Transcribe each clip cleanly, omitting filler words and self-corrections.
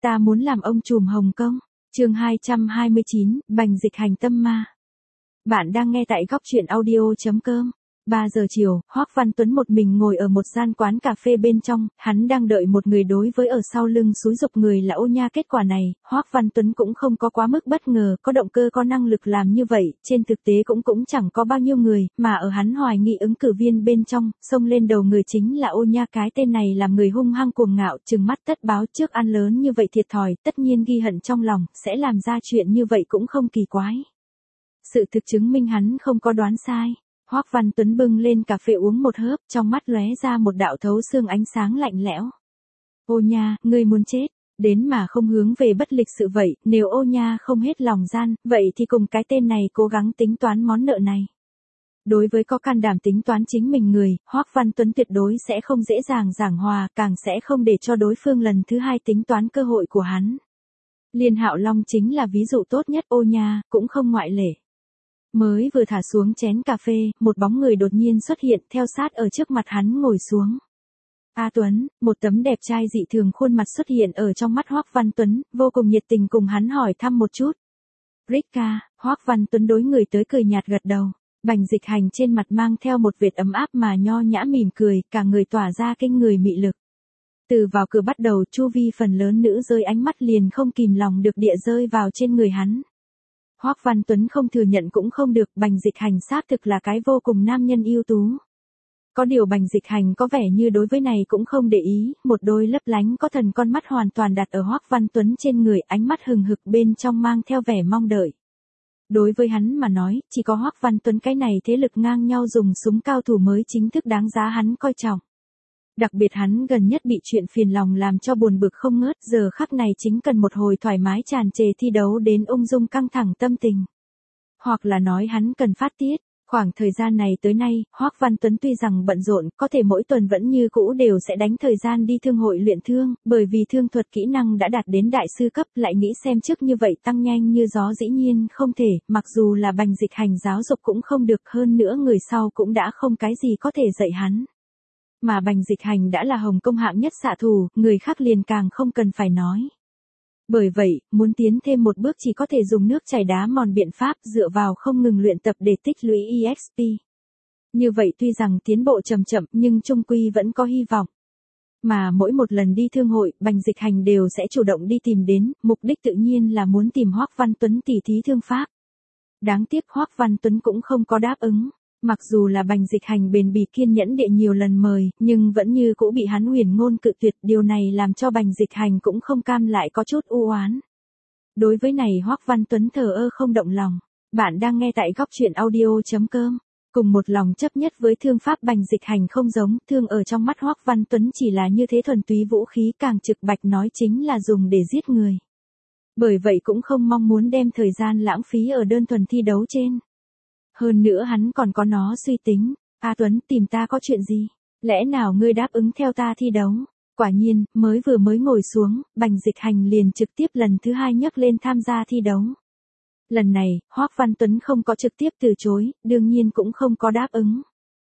ta muốn làm ông trùm Hồng Kông. Chương 229, Bành Dịch Hành tâm ma. Bạn đang nghe tại góc truyện audio.com. 3 giờ chiều, Hoắc Văn Tuấn một mình ngồi ở một gian quán cà phê bên trong, hắn đang đợi một người đối với ở sau lưng xúi giục người là Ô Nha. Kết quả này, Hoắc Văn Tuấn cũng không có quá mức bất ngờ, có động cơ có năng lực làm như vậy, trên thực tế cũng chẳng có bao nhiêu người, mà ở hắn hoài nghi ứng cử viên bên trong, xông lên đầu người chính là Ô Nha. Cái tên này làm người hung hăng cuồng ngạo, trừng mắt tất báo, trước ăn lớn như vậy thiệt thòi, tất nhiên ghi hận trong lòng, sẽ làm ra chuyện như vậy cũng không kỳ quái. Sự thực chứng minh hắn không có đoán sai. Hoắc Văn Tuấn bưng lên cà phê uống một hớp, trong mắt lóe ra một đạo thấu xương ánh sáng lạnh lẽo. Ô Nha, ngươi muốn chết, đến mà không hướng về bất lịch sự vậy, nếu Ô Nha không hết lòng gian, vậy thì cùng cái tên này cố gắng tính toán món nợ này. Đối với có can đảm tính toán chính mình người, Hoắc Văn Tuấn tuyệt đối sẽ không dễ dàng giảng hòa, càng sẽ không để cho đối phương lần thứ hai tính toán cơ hội của hắn. Liên Hạo Long chính là ví dụ tốt nhất, Ô Nha cũng không ngoại lệ. Mới vừa thả xuống chén cà phê, một bóng người đột nhiên xuất hiện, theo sát ở trước mặt hắn ngồi xuống. A Tuấn, một tấm đẹp trai dị thường khuôn mặt xuất hiện ở trong mắt Hoắc Văn Tuấn, vô cùng nhiệt tình cùng hắn hỏi thăm một chút. Rika, Hoắc Văn Tuấn đối người tới cười nhạt gật đầu. Bành Dịch Hành trên mặt mang theo một vệt ấm áp mà nho nhã mỉm cười, cả người tỏa ra kinh người mị lực. Từ vào cửa bắt đầu, chu vi phần lớn nữ rơi ánh mắt liền không kìm lòng được địa rơi vào trên người hắn. Hoắc Văn Tuấn không thừa nhận cũng không được, Bành Dịch Hành xác thực là cái vô cùng nam nhân ưu tú. Có điều Bành Dịch Hành có vẻ như đối với này cũng không để ý, một đôi lấp lánh có thần con mắt hoàn toàn đặt ở Hoắc Văn Tuấn trên người, ánh mắt hừng hực bên trong mang theo vẻ mong đợi. Đối với hắn mà nói, chỉ có Hoắc Văn Tuấn cái này thế lực ngang nhau dùng súng cao thủ mới chính thức đáng giá hắn coi trọng. Đặc biệt hắn gần nhất bị chuyện phiền lòng làm cho buồn bực không ngớt, giờ khắc này chính cần một hồi thoải mái tràn trề thi đấu đến ung dung căng thẳng tâm tình. Hoặc là nói hắn cần phát tiết. Khoảng thời gian này tới nay, Hoắc Văn Tuấn tuy rằng bận rộn, có thể mỗi tuần vẫn như cũ đều sẽ đánh thời gian đi thương hội luyện thương, bởi vì thương thuật kỹ năng đã đạt đến đại sư cấp, lại nghĩ xem trước như vậy tăng nhanh như gió dĩ nhiên không thể, mặc dù là Bành Dịch Hành giáo dục cũng không được, hơn nữa người sau cũng đã không cái gì có thể dạy hắn. Mà Bành Dịch Hành đã là Hồng Kông hạng nhất xạ thủ, người khác liền càng không cần phải nói. Bởi vậy, muốn tiến thêm một bước chỉ có thể dùng nước chảy đá mòn biện pháp, dựa vào không ngừng luyện tập để tích lũy EXP. Như vậy tuy rằng tiến bộ chậm chậm nhưng chung quy vẫn có hy vọng. Mà mỗi một lần đi thương hội, Bành Dịch Hành đều sẽ chủ động đi tìm đến, mục đích tự nhiên là muốn tìm Hoắc Văn Tuấn tỉ thí thương pháp. Đáng tiếc Hoắc Văn Tuấn cũng không có đáp ứng. Mặc dù là Bành Dịch Hành bền bỉ kiên nhẫn địa nhiều lần mời, nhưng vẫn như cũ bị hắn huyền ngôn cự tuyệt, điều này làm cho Bành Dịch Hành cũng không cam, lại có chút u oán. Đối với này Hoắc Văn Tuấn thờ ơ không động lòng. Bạn đang nghe tại góc truyện audio.com. Cùng một lòng chấp nhất với thương pháp Bành Dịch Hành không giống, thương ở trong mắt Hoắc Văn Tuấn chỉ là như thế thuần túy vũ khí, càng trực bạch nói chính là dùng để giết người. Bởi vậy cũng không mong muốn đem thời gian lãng phí ở đơn thuần thi đấu trên. Hơn nữa hắn còn có nó suy tính. A Tuấn, tìm ta có chuyện gì? Lẽ nào ngươi đáp ứng theo ta thi đấu? Quả nhiên, mới ngồi xuống, Bành Dịch Hành liền trực tiếp lần thứ hai nhấc lên tham gia thi đấu. Lần này, Hoắc Văn Tuấn không có trực tiếp từ chối, đương nhiên cũng không có đáp ứng.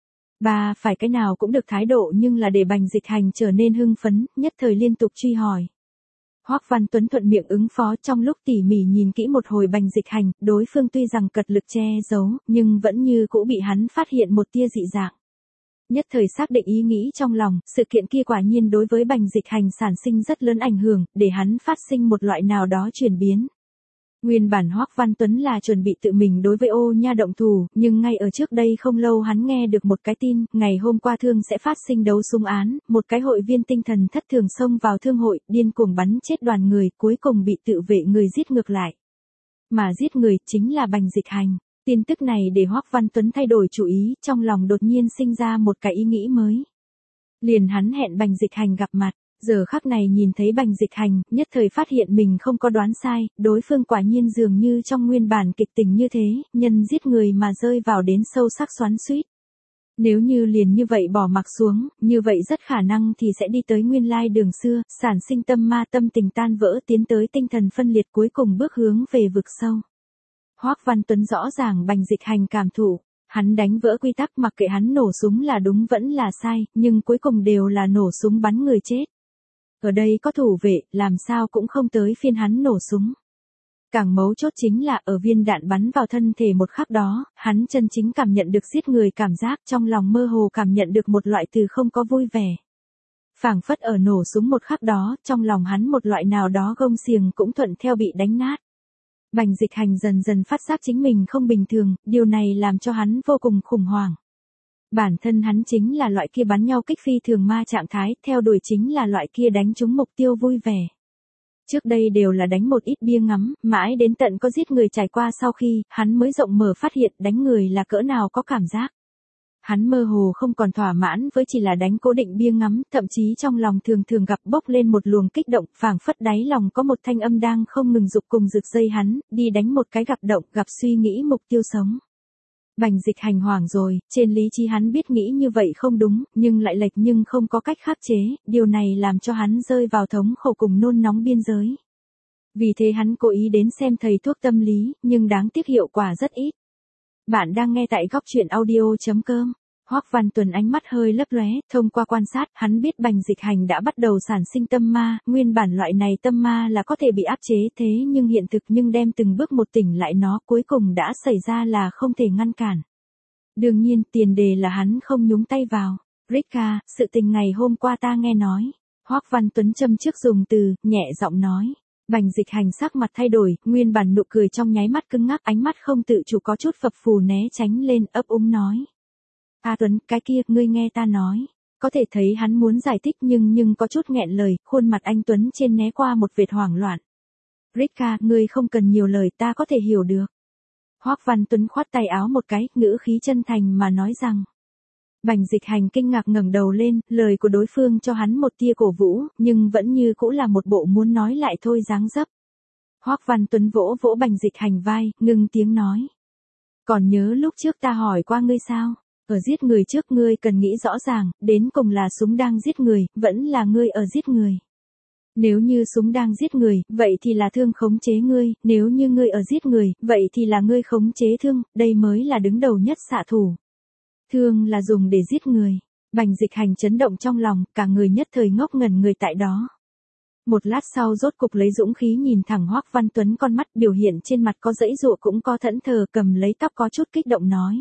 Bà phải cái nào cũng được thái độ, nhưng là để Bành Dịch Hành trở nên hưng phấn, nhất thời liên tục truy hỏi. Hoắc Văn Tuấn thuận miệng ứng phó, trong lúc tỉ mỉ nhìn kỹ một hồi Bành Dịch Hành, đối phương tuy rằng cật lực che giấu, nhưng vẫn như cũ bị hắn phát hiện một tia dị dạng. Nhất thời xác định ý nghĩ trong lòng, sự kiện kia quả nhiên đối với Bành Dịch Hành sản sinh rất lớn ảnh hưởng, để hắn phát sinh một loại nào đó chuyển biến. Nguyên bản Hoắc Văn Tuấn là chuẩn bị tự mình đối với Ô Nha động thủ, nhưng ngay ở trước đây không lâu hắn nghe được một cái tin, ngày hôm qua thương sẽ phát sinh đấu súng án, một cái hội viên tinh thần thất thường xông vào thương hội, điên cuồng bắn chết đoàn người, cuối cùng bị tự vệ người giết ngược lại. Mà giết người chính là Bành Dịch Hành. Tin tức này để Hoắc Văn Tuấn thay đổi chủ ý, trong lòng đột nhiên sinh ra một cái ý nghĩ mới. Liền hắn hẹn Bành Dịch Hành gặp mặt. Giờ khắc này nhìn thấy Bành Dịch Hành, nhất thời phát hiện mình không có đoán sai, đối phương quả nhiên dường như trong nguyên bản kịch tình như thế, nhân giết người mà rơi vào đến sâu sắc xoắn xuýt. Nếu như liền như vậy bỏ mặc xuống, như vậy rất khả năng thì sẽ đi tới nguyên lai đường xưa, sản sinh tâm ma, tâm tình tan vỡ, tiến tới tinh thần phân liệt, cuối cùng bước hướng về vực sâu. Hoắc Văn Tuấn rõ ràng Bành Dịch Hành cảm thụ. Hắn đánh vỡ quy tắc, mặc kệ hắn nổ súng là đúng vẫn là sai, nhưng cuối cùng đều là nổ súng bắn người chết. Ở đây có thủ vệ, làm sao cũng không tới phiên hắn nổ súng. Càng mấu chốt chính là ở viên đạn bắn vào thân thể một khắc đó, hắn chân chính cảm nhận được giết người cảm giác, trong lòng mơ hồ cảm nhận được một loại từ không có vui vẻ. Phảng phất ở nổ súng một khắc đó, trong lòng hắn một loại nào đó gông xiềng cũng thuận theo bị đánh nát. Bành Dịch Hành dần dần phát giác chính mình không bình thường, điều này làm cho hắn vô cùng khủng hoảng. Bản thân hắn chính là loại kia bắn nhau kích phi thường ma trạng thái, theo đuổi chính là loại kia đánh trúng mục tiêu vui vẻ. Trước đây đều là đánh một ít bia ngắm, mãi đến tận có giết người trải qua sau khi, hắn mới rộng mở phát hiện đánh người là cỡ nào có cảm giác. Hắn mơ hồ không còn thỏa mãn với chỉ là đánh cố định bia ngắm, thậm chí trong lòng thường thường gặp bốc lên một luồng kích động, phảng phất đáy lòng có một thanh âm đang không ngừng giục cùng rực dây hắn, đi đánh một cái gặp động, gặp suy nghĩ mục tiêu sống. Bành Dịch Hành hoảng rồi, trên lý trí hắn biết nghĩ như vậy không đúng, nhưng lại lệch nhưng không có cách khắc chế, điều này làm cho hắn rơi vào thống khổ cùng nôn nóng biên giới. Vì thế hắn cố ý đến xem thầy thuốc tâm lý, nhưng đáng tiếc hiệu quả rất ít. Bạn đang nghe tại góc truyện audio.com. Hoắc Văn Tuấn ánh mắt hơi lấp lóe, thông qua quan sát, hắn biết Bành Dịch Hành đã bắt đầu sản sinh tâm ma, nguyên bản loại này tâm ma là có thể bị áp chế thế nhưng hiện thực nhưng đem từng bước một tỉnh lại nó cuối cùng đã xảy ra là không thể ngăn cản. Đương nhiên, tiền đề là hắn không nhúng tay vào. Rika, sự tình ngày hôm qua ta nghe nói. Hoắc Văn Tuấn châm trước dùng từ, nhẹ giọng nói. Bành Dịch Hành sắc mặt thay đổi, nguyên bản nụ cười trong nháy mắt cứng ngắc, ánh mắt không tự chủ có chút phập phù né tránh lên, ấp úng nói. Tuấn, cái kia, ngươi nghe ta nói. Có thể thấy hắn muốn giải thích nhưng có chút nghẹn lời, khuôn mặt anh Tuấn trên né qua một vệt hoảng loạn. Rika, ngươi không cần nhiều lời, ta có thể hiểu được. Hoắc Văn Tuấn khoát tay áo một cái, ngữ khí chân thành mà nói rằng. Bành Dịch Hành kinh ngạc ngẩng đầu lên, lời của đối phương cho hắn một tia cổ vũ, nhưng vẫn như cũ là một bộ muốn nói lại thôi dáng dấp. Hoắc Văn Tuấn vỗ vỗ Bành Dịch Hành vai, ngưng tiếng nói. Còn nhớ lúc trước ta hỏi qua ngươi sao? Ở giết người trước ngươi cần nghĩ rõ ràng, đến cùng là súng đang giết người, vẫn là ngươi ở giết người. Nếu như súng đang giết người, vậy thì là thương khống chế ngươi, nếu như ngươi ở giết người, vậy thì là ngươi khống chế thương, đây mới là đứng đầu nhất xạ thủ. Thương là dùng để giết người. Bành Dịch Hành chấn động trong lòng, cả người nhất thời ngốc ngẩn người tại đó. Một lát sau rốt cục lấy dũng khí nhìn thẳng Hoắc Văn Tuấn, con mắt biểu hiện trên mặt có dãy dụa cũng có thẫn thờ, cầm lấy tóc có chút kích động nói.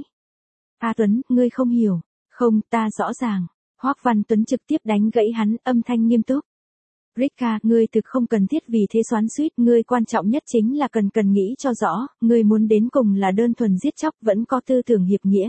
Tuấn, ngươi không hiểu. Không, ta rõ ràng. Hoắc Văn Tuấn trực tiếp đánh gãy hắn, âm thanh nghiêm túc. Rika, ngươi thực không cần thiết vì thế xoắn xuýt, ngươi quan trọng nhất chính là cần nghĩ cho rõ, ngươi muốn đến cùng là đơn thuần giết chóc vẫn có tư tưởng hiệp nghĩa.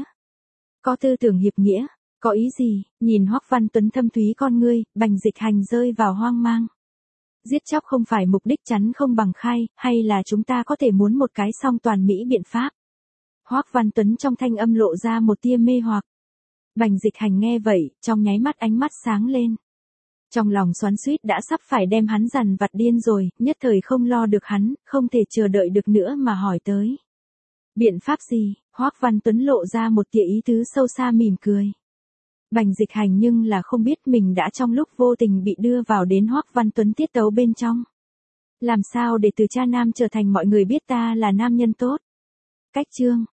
Có tư tưởng hiệp nghĩa, có ý gì? Nhìn Hoắc Văn Tuấn thâm thúy con ngươi, Bành Dịch Hành rơi vào hoang mang. Giết chóc không phải mục đích chắn không bằng khai, hay là chúng ta có thể muốn một cái song toàn mỹ biện pháp? Hoắc Văn Tuấn trong thanh âm lộ ra một tia mê hoặc. Bành Dịch Hành nghe vậy, trong nháy mắt ánh mắt sáng lên. Trong lòng xoắn xuýt đã sắp phải đem hắn dằn vặt điên rồi, nhất thời không lo được hắn, không thể chờ đợi được nữa mà hỏi tới. Biện pháp gì? Hoắc Văn Tuấn lộ ra một tia ý tứ sâu xa mỉm cười. Bành Dịch Hành nhưng là không biết mình đã trong lúc vô tình bị đưa vào đến Hoắc Văn Tuấn tiết tấu bên trong. Làm sao để từ cha nam trở thành mọi người biết ta là nam nhân tốt? Cách chương